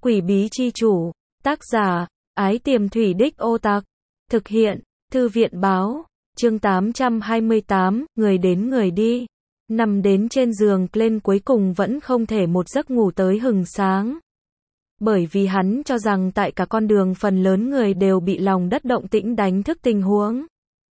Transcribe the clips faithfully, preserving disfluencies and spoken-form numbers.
Quỷ bí chi chủ. Tác giả, Ái Tiềm Thủy Đích Ô Tặc. Thực hiện, Thư viện báo. Chương tám trăm hai mươi tám, người đến người đi. Nằm đến trên giường Glenn cuối cùng vẫn không thể một giấc ngủ tới hừng sáng. Bởi vì hắn cho rằng tại cả con đường phần lớn người đều bị lòng đất động tĩnh đánh thức tình huống.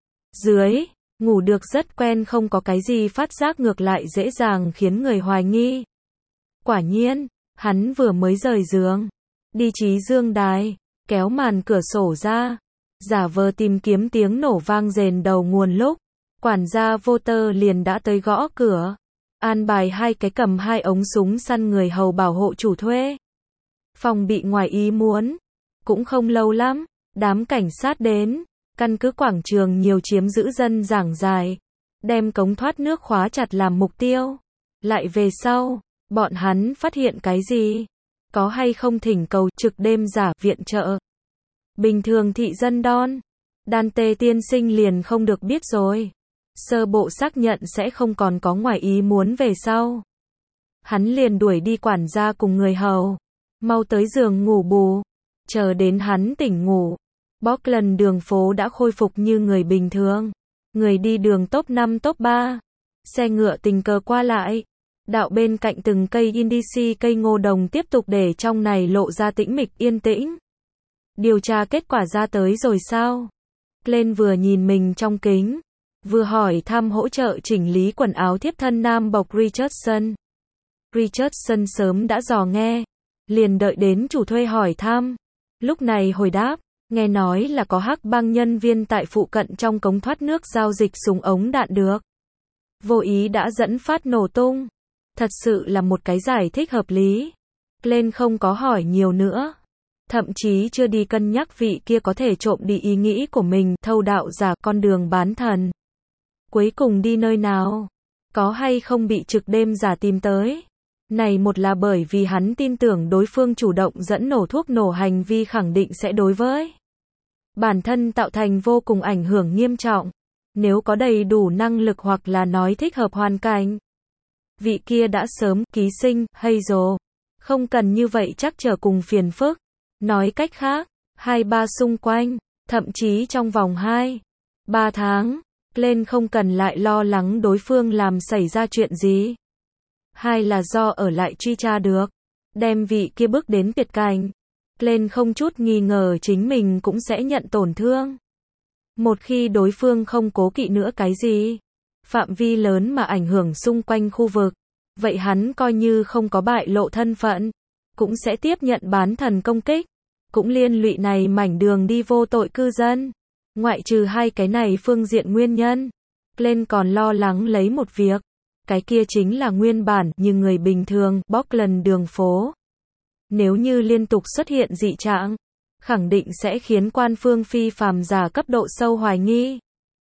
Dưới, ngủ được rất quen không có cái gì phát giác ngược lại dễ dàng khiến người hoài nghi. Quả nhiên, hắn vừa mới rời giường, đi trí dương đài, kéo màn cửa sổ ra, giả vờ tìm kiếm tiếng nổ vang rền đầu nguồn lúc, quản gia Walter liền đã tới gõ cửa, an bài hai cái cầm hai ống súng săn người hầu bảo hộ chủ thuê. Phòng bị ngoài ý muốn, cũng không lâu lắm, đám cảnh sát đến, căn cứ quảng trường nhiều chiếm giữ dân giảng dài, đem cống thoát nước khóa chặt làm mục tiêu. Lại về sau, bọn hắn phát hiện cái gì? Có hay không thỉnh cầu trực đêm giả viện trợ? Bình thường thị dân Don, Dante tiên sinh liền không được biết rồi. Sơ bộ xác nhận sẽ không còn có ngoài ý muốn về sau. Hắn liền đuổi đi quản gia cùng người hầu, mau tới giường ngủ bù. Chờ đến hắn tỉnh ngủ, Portland đường phố đã khôi phục như người bình thường. Người đi đường top năm top ba, xe ngựa tình cờ qua lại. Đạo bên cạnh từng cây indici cây ngô đồng tiếp tục để trong này lộ ra tĩnh mịch yên tĩnh. Điều tra kết quả ra tới rồi sao? Glenn vừa nhìn mình trong kính, vừa hỏi thăm hỗ trợ chỉnh lý quần áo thiếp thân nam bộc Richardson. Richardson sớm đã dò nghe, liền đợi đến chủ thuê hỏi thăm. Lúc này hồi đáp, nghe nói là có hắc bang nhân viên tại phụ cận trong cống thoát nước giao dịch súng ống đạn được. Vô ý đã dẫn phát nổ tung. Thật sự là một cái giải thích hợp lý. Glenn không có hỏi nhiều nữa. Thậm chí chưa đi cân nhắc vị kia có thể trộm đi ý nghĩ của mình, thâu đạo giả con đường bán thần. Cuối cùng đi nơi nào? Có hay không bị trực đêm giả tìm tới? Này một là bởi vì hắn tin tưởng đối phương chủ động dẫn nổ thuốc nổ hành vi khẳng định sẽ đối với bản thân tạo thành vô cùng ảnh hưởng nghiêm trọng. Nếu có đầy đủ năng lực hoặc là nói thích hợp hoàn cảnh, vị kia đã sớm ký sinh, Hazel. Không cần như vậy chắc trở cùng phiền phức. Nói cách khác, hai ba xung quanh, thậm chí trong vòng hai, ba tháng, Glenn không cần lại lo lắng đối phương làm xảy ra chuyện gì. Hai là do ở lại truy tra được, đem vị kia bước đến tuyệt cảnh. Glenn không chút nghi ngờ chính mình cũng sẽ nhận tổn thương. Một khi đối phương không cố kỵ nữa cái gì, phạm vi lớn mà ảnh hưởng xung quanh khu vực, vậy hắn coi như không có bại lộ thân phận, cũng sẽ tiếp nhận bán thần công kích, cũng liên lụy này mảnh đường đi vô tội cư dân. Ngoại trừ hai cái này phương diện nguyên nhân, Glenn còn lo lắng lấy một việc, cái kia chính là nguyên bản như người bình thường, Portland đường phố. Nếu như liên tục xuất hiện dị trạng, khẳng định sẽ khiến quan phương phi phàm giả cấp độ sâu hoài nghi.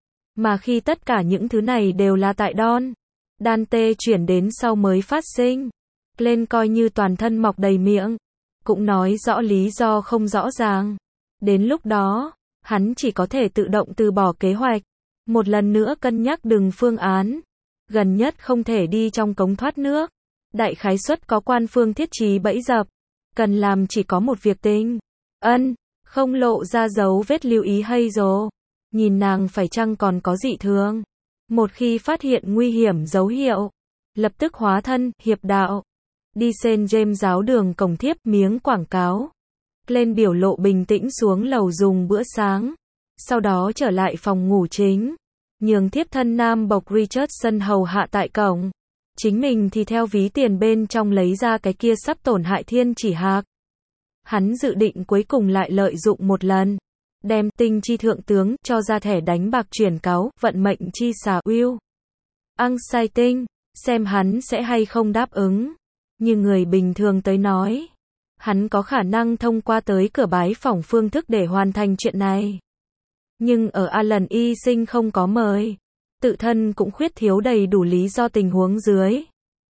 Mà khi tất cả những thứ này đều là tại Don, Dante chuyển đến sau mới phát sinh, Glenn coi như toàn thân mọc đầy miệng, cũng nói rõ lý do không rõ ràng. Đến lúc đó, hắn chỉ có thể tự động từ bỏ kế hoạch, một lần nữa cân nhắc từng phương án. Gần nhất không thể đi trong cống thoát nước, đại khái suất có quan phương thiết trí bẫy dập, cần làm chỉ có một việc tình. Ân, không lộ ra dấu vết lưu ý Hazel, nhìn nàng phải chăng còn có dị thường. Một khi phát hiện nguy hiểm dấu hiệu, lập tức hóa thân, hiệp đạo. Đi Saint James giáo đường cổng thiếp miếng quảng cáo. Glenn biểu lộ bình tĩnh xuống lầu dùng bữa sáng. Sau đó trở lại phòng ngủ chính. Nhường thiếp thân nam bộc Richardson hầu hạ tại cổng. Chính mình thì theo ví tiền bên trong lấy ra cái kia sắp tổn hại thiên chỉ hạc. Hắn dự định cuối cùng lại lợi dụng một lần. Đem tinh chi thượng tướng cho ra thẻ đánh bạc chuyển cáo vận mệnh chi xà Will. Ăn sai tinh, xem hắn sẽ hay không đáp ứng. Như người bình thường tới nói, hắn có khả năng thông qua tới cửa bái phỏng phương thức để hoàn thành chuyện này. Nhưng ở Alan y sinh không có mời, tự thân cũng khuyết thiếu đầy đủ lý do tình huống dưới.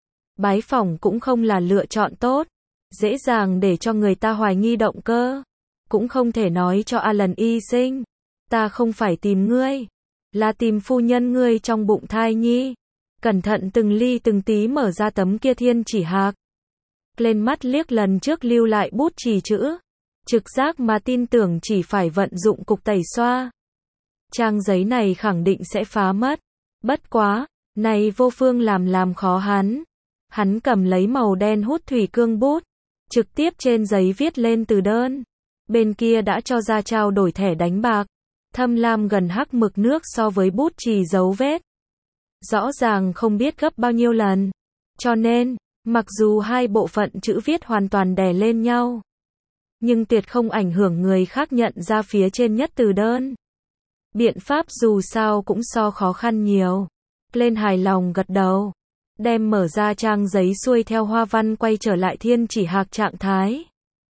Bái phỏng cũng không là lựa chọn tốt, dễ dàng để cho người ta hoài nghi động cơ. Cũng không thể nói cho Alan y sinh, ta không phải tìm ngươi, là tìm phu nhân ngươi trong bụng thai nhi. Cẩn thận từng ly từng tí mở ra tấm kia thiên chỉ hạc. Lên mắt liếc lần trước lưu lại bút chì chữ. Trực giác mà tin tưởng chỉ phải vận dụng cục tẩy xoa. Trang giấy này khẳng định sẽ phá mất. Bất quá, này vô phương làm làm khó hắn. Hắn cầm lấy màu đen hút thủy cương bút. Trực tiếp trên giấy viết lên từ đơn. Bên kia đã cho ra trao đổi thẻ đánh bạc. Thâm lam gần hắc mực nước so với bút chì dấu vết. Rõ ràng không biết gấp bao nhiêu lần. Cho nên, mặc dù hai bộ phận chữ viết hoàn toàn đè lên nhau, nhưng tuyệt không ảnh hưởng người khác nhận ra phía trên nhất từ đơn. Biện pháp dù sao cũng so khó khăn nhiều. Lên hài lòng gật đầu. Đem mở ra trang giấy xuôi theo hoa văn quay trở lại thiên chỉ hạc trạng thái.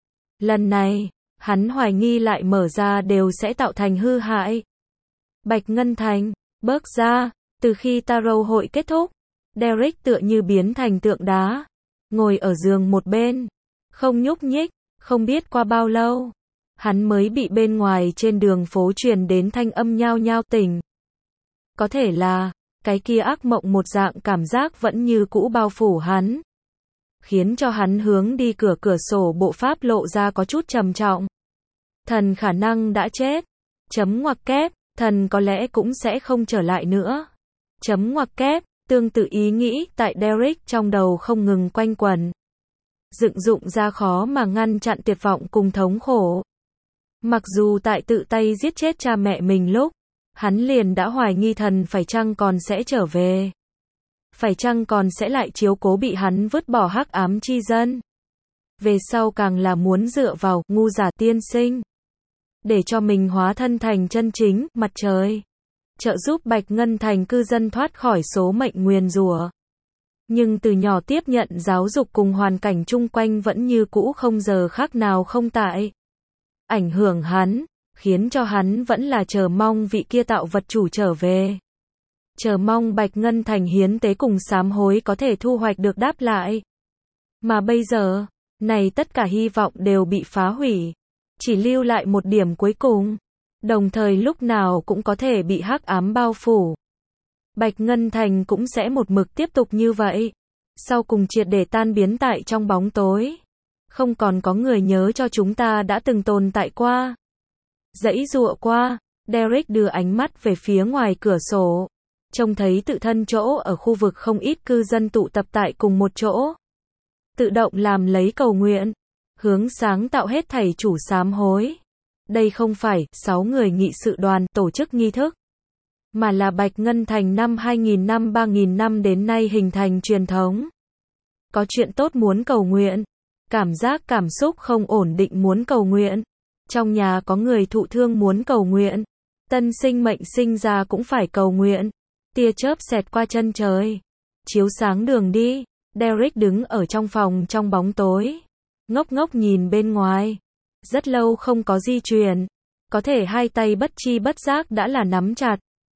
Lần này, hắn hoài nghi lại mở ra đều sẽ tạo thành hư hại. Bạch Ngân Thành, bước ra, từ khi tarot hội kết thúc, Derek tựa như biến thành tượng đá, ngồi ở giường một bên, không nhúc nhích, không biết qua bao lâu, hắn mới bị bên ngoài trên đường phố truyền đến thanh âm nhao nhao tỉnh. Có thể là, cái kia ác mộng một dạng cảm giác vẫn như cũ bao phủ hắn, khiến cho hắn hướng đi cửa cửa sổ bộ pháp lộ ra có chút trầm trọng. Thần khả năng đã chết. Chấm ngoặc kép, thần có lẽ cũng sẽ không trở lại nữa. Chấm ngoặc kép, tương tự ý nghĩ tại Derek trong đầu không ngừng quanh quẩn. Dựng dụng ra khó mà ngăn chặn tuyệt vọng cùng thống khổ. Mặc dù tại tự tay giết chết cha mẹ mình lúc, hắn liền đã hoài nghi thần phải chăng còn sẽ trở về. Phải chăng còn sẽ lại chiếu cố bị hắn vứt bỏ hắc ám chi dân. Về sau càng là muốn dựa vào ngu giả tiên sinh, để cho mình hóa thân thành chân chính mặt trời, trợ giúp Bạch Ngân Thành cư dân thoát khỏi số mệnh nguyền rủa. Nhưng từ nhỏ tiếp nhận giáo dục cùng hoàn cảnh chung quanh vẫn như cũ không giờ khác nào không tại. Ảnh hưởng hắn, khiến cho hắn vẫn là chờ mong vị kia tạo vật chủ trở về. Chờ mong Bạch Ngân Thành hiến tế cùng sám hối có thể thu hoạch được đáp lại. Mà bây giờ, này tất cả hy vọng đều bị phá hủy. Chỉ lưu lại một điểm cuối cùng. Đồng thời lúc nào cũng có thể bị hắc ám bao phủ. Bạch Ngân Thành cũng sẽ một mực tiếp tục như vậy. Sau cùng triệt để tan biến tại trong bóng tối. Không còn có người nhớ cho chúng ta đã từng tồn tại qua. Dãy dụa qua, Derek đưa ánh mắt về phía ngoài cửa sổ. Trông thấy tự thân chỗ ở khu vực không ít cư dân tụ tập tại cùng một chỗ. Tự động làm lấy cầu nguyện. Hướng sáng tạo hết thảy chủ sám hối. Đây không phải sáu người nghị sự đoàn tổ chức nghi thức, mà là Bạch Ngân Thành năm hai nghìn năm ba nghìn năm đến nay hình thành truyền thống. Có chuyện tốt muốn cầu nguyện, cảm giác cảm xúc không ổn định muốn cầu nguyện, trong nhà có người thụ thương muốn cầu nguyện, tân sinh mệnh sinh ra cũng phải cầu nguyện. Tia chớp xẹt qua chân trời, chiếu sáng đường đi. Derek đứng ở trong phòng trong bóng tối, ngốc ngốc nhìn bên ngoài. Rất lâu không có di chuyển, có thể hai tay bất chi bất giác đã là nắm chặt.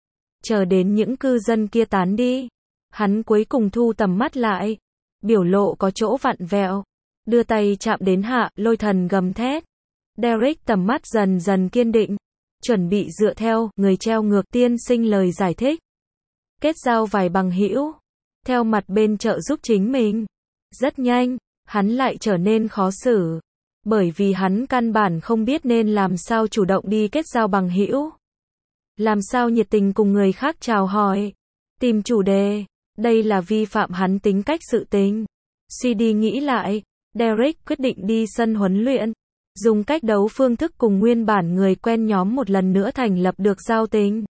Chờ đến những cư dân kia tán đi, hắn cuối cùng thu tầm mắt lại, biểu lộ có chỗ vặn vẹo, đưa tay chạm đến hạ, lôi thần gầm thét. Derek tầm mắt dần dần kiên định, chuẩn bị dựa theo người treo ngược tiên sinh lời giải thích, kết giao vài bằng hữu, theo mặt bên trợ giúp chính mình. Rất nhanh, hắn lại trở nên khó xử. Bởi vì hắn căn bản không biết nên làm sao chủ động đi kết giao bằng hữu. Làm sao nhiệt tình cùng người khác chào hỏi. Tìm chủ đề. Đây là vi phạm hắn tính cách sự tình. Suy đi nghĩ lại, Derek quyết định đi sân huấn luyện. Dùng cách đấu phương thức cùng nguyên bản người quen nhóm một lần nữa thành lập được giao tình.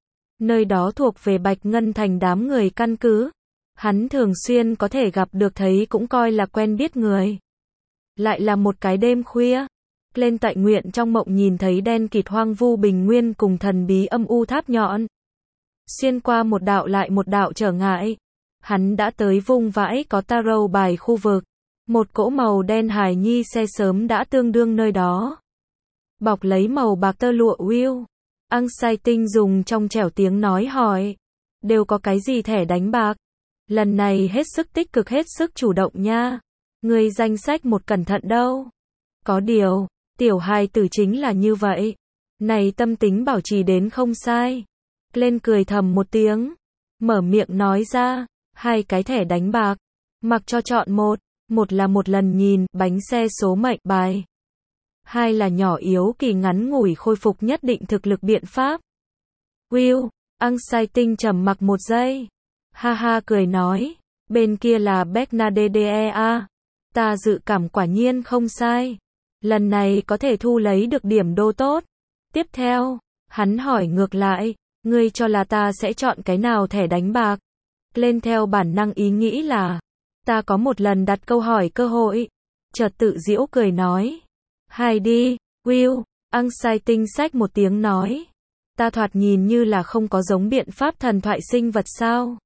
Nơi đó thuộc về Bạch Ngân Thành đám người căn cứ. Hắn thường xuyên có thể gặp được thấy cũng coi là quen biết người. Lại là một cái đêm khuya, lên tại nguyện trong mộng nhìn thấy đen kịt hoang vu bình nguyên cùng thần bí âm u tháp nhọn. Xuyên qua một đạo lại một đạo trở ngại, hắn đã tới vùng vãi có tarot bài khu vực. Một cỗ màu đen hài nhi xe sớm đã tương đương nơi đó. Bọc lấy màu bạc tơ lụa Will. Ang Sai Tinh dùng trong trẻo tiếng nói hỏi. Đều có cái gì thẻ đánh bạc? Lần này hết sức tích cực hết sức chủ động nha. Người danh sách một cẩn thận đâu. Có điều, tiểu hài tử chính là như vậy. Này tâm tính bảo trì đến không sai. Lên cười thầm một tiếng. Mở miệng nói ra, hai cái thẻ đánh bạc. Mặc cho chọn một. Một là một lần nhìn, bánh xe số mệnh bài. Hai là nhỏ yếu kỳ ngắn ngủi khôi phục nhất định thực lực biện pháp. Will, Exciting trầm mặc một giây. Ha ha cười nói. Bên kia là Bernadette. Ta dự cảm quả nhiên không sai. Lần này có thể thu lấy được điểm đô tốt. Tiếp theo, hắn hỏi ngược lại. Ngươi cho là ta sẽ chọn cái nào thẻ đánh bạc? Lên theo bản năng ý nghĩ là. Ta có một lần đặt câu hỏi cơ hội. Chợt tự giễu cười nói. Hai đi, Will, Exciting xách một tiếng nói. Ta thoạt nhìn như là không có giống biện pháp thần thoại sinh vật sao?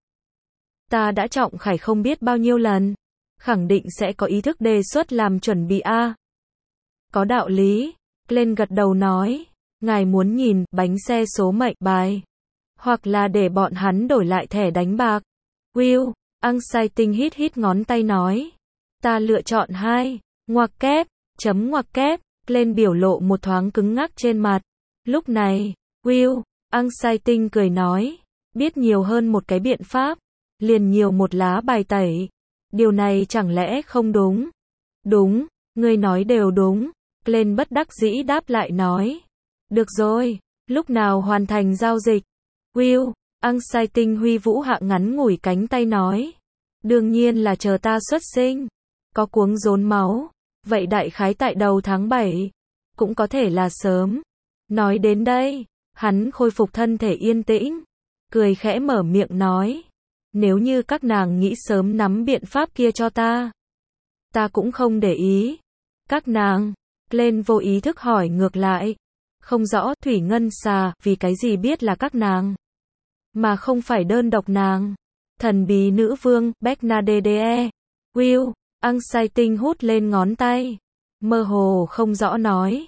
Ta đã trọng khải không biết bao nhiêu lần. Khẳng định sẽ có ý thức đề xuất làm chuẩn bị a. Có đạo lý. Glenn gật đầu nói. Ngài muốn nhìn bánh xe số mệnh bài. Hoặc là để bọn hắn đổi lại thẻ đánh bạc. Will, Exciting hít hít ngón tay nói. Ta lựa chọn hai. Ngoặc kép, chấm ngoặc kép. Glenn biểu lộ một thoáng cứng ngắc trên mặt. Lúc này, Will, Exciting cười nói. Biết nhiều hơn một cái biện pháp. Liền nhiều một lá bài tẩy. Điều này chẳng lẽ không đúng? Đúng, ngươi nói đều đúng. Glenn bất đắc dĩ đáp lại nói. Được rồi, lúc nào hoàn thành giao dịch? Will, Exciting huy vũ hạ ngắn ngủi cánh tay nói. Đương nhiên là chờ ta xuất sinh. Có cuống rốn máu. Vậy đại khái tại đầu tháng bảy. Cũng có thể là sớm. Nói đến đây, hắn khôi phục thân thể yên tĩnh. Cười khẽ mở miệng nói. Nếu như các nàng nghĩ sớm nắm biện pháp kia cho ta. Ta cũng không để ý. Các nàng. Glenn vô ý thức hỏi ngược lại. Không rõ Thủy Ngân Xà vì cái gì biết là các nàng. Mà không phải đơn độc nàng. Thần bí nữ vương, Bernadette. Will, Exciting hút lên ngón tay. Mơ hồ không rõ nói.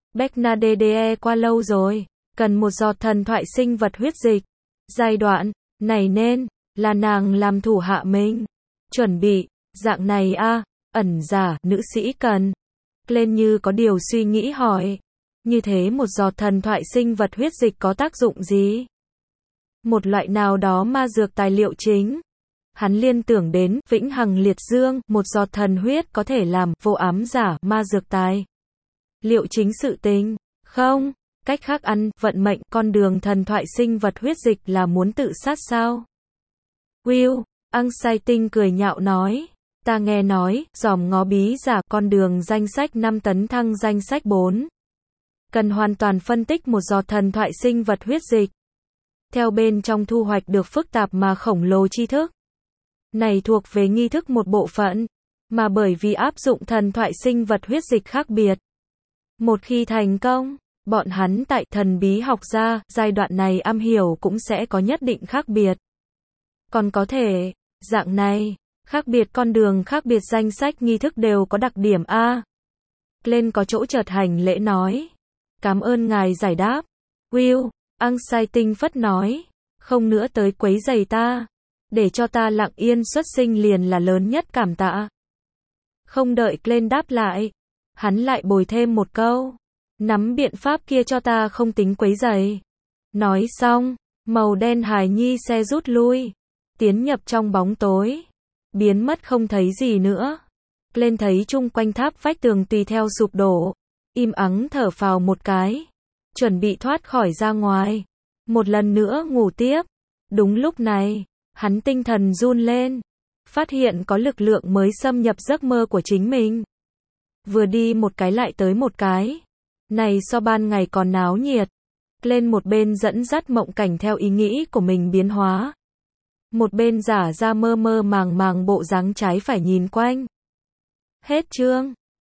Bernadette qua lâu rồi. Cần một giọt thần thoại sinh vật huyết dịch. Giai đoạn này nên là nàng làm thủ hạ mình. Chuẩn bị, dạng này a, ẩn giả, nữ sĩ cần. Glenn như có điều suy nghĩ hỏi. Như thế một giọt thần thoại sinh vật huyết dịch có tác dụng gì? Một loại nào đó ma dược tài liệu chính. Hắn liên tưởng đến vĩnh hằng liệt dương, một giọt thần huyết có thể làm vô ám giả, ma dược tài. Liệu chính sự tình? Không, cách khác ăn, vận mệnh, con đường thần thoại sinh vật huyết dịch là muốn tự sát sao? Will, Exciting cười nhạo nói. Ta nghe nói, dòm ngó bí giả, con đường danh sách năm tấn thăng danh sách bốn. Cần hoàn toàn phân tích một giọt thần thoại sinh vật huyết dịch. Theo bên trong thu hoạch được phức tạp mà khổng lồ tri thức. Này thuộc về nghi thức một bộ phận. Mà bởi vì áp dụng thần thoại sinh vật huyết dịch khác biệt. Một khi thành công, bọn hắn tại thần bí học gia, giai đoạn này am hiểu cũng sẽ có nhất định khác biệt. Còn có thể, dạng này, khác biệt con đường khác biệt danh sách nghi thức đều có đặc điểm A. Glenn có chỗ chợt hành lễ nói. Cảm ơn ngài giải đáp. Will, Exciting phất nói. Không nữa tới quấy rầy ta. Để cho ta lặng yên xuất sinh liền là lớn nhất cảm tạ. Không đợi Glenn đáp lại. Hắn lại bồi thêm một câu. Nắm biện pháp kia cho ta không tính quấy rầy. Nói xong, màu đen hài nhi xe rút lui. Tiến nhập trong bóng tối. Biến mất không thấy gì nữa. Glenn thấy chung quanh tháp vách tường tùy theo sụp đổ. Im ắng thở phào một cái. Chuẩn bị thoát khỏi ra ngoài. Một lần nữa ngủ tiếp. Đúng lúc này, hắn tinh thần run lên. Phát hiện có lực lượng mới xâm nhập giấc mơ của chính mình. Vừa đi một cái lại tới một cái. Này so ban ngày còn náo nhiệt. Glenn một bên dẫn dắt mộng cảnh theo ý nghĩ của mình biến hóa. Một bên giả ra mơ mơ màng màng bộ dáng trái phải nhìn quanh. Hết chương.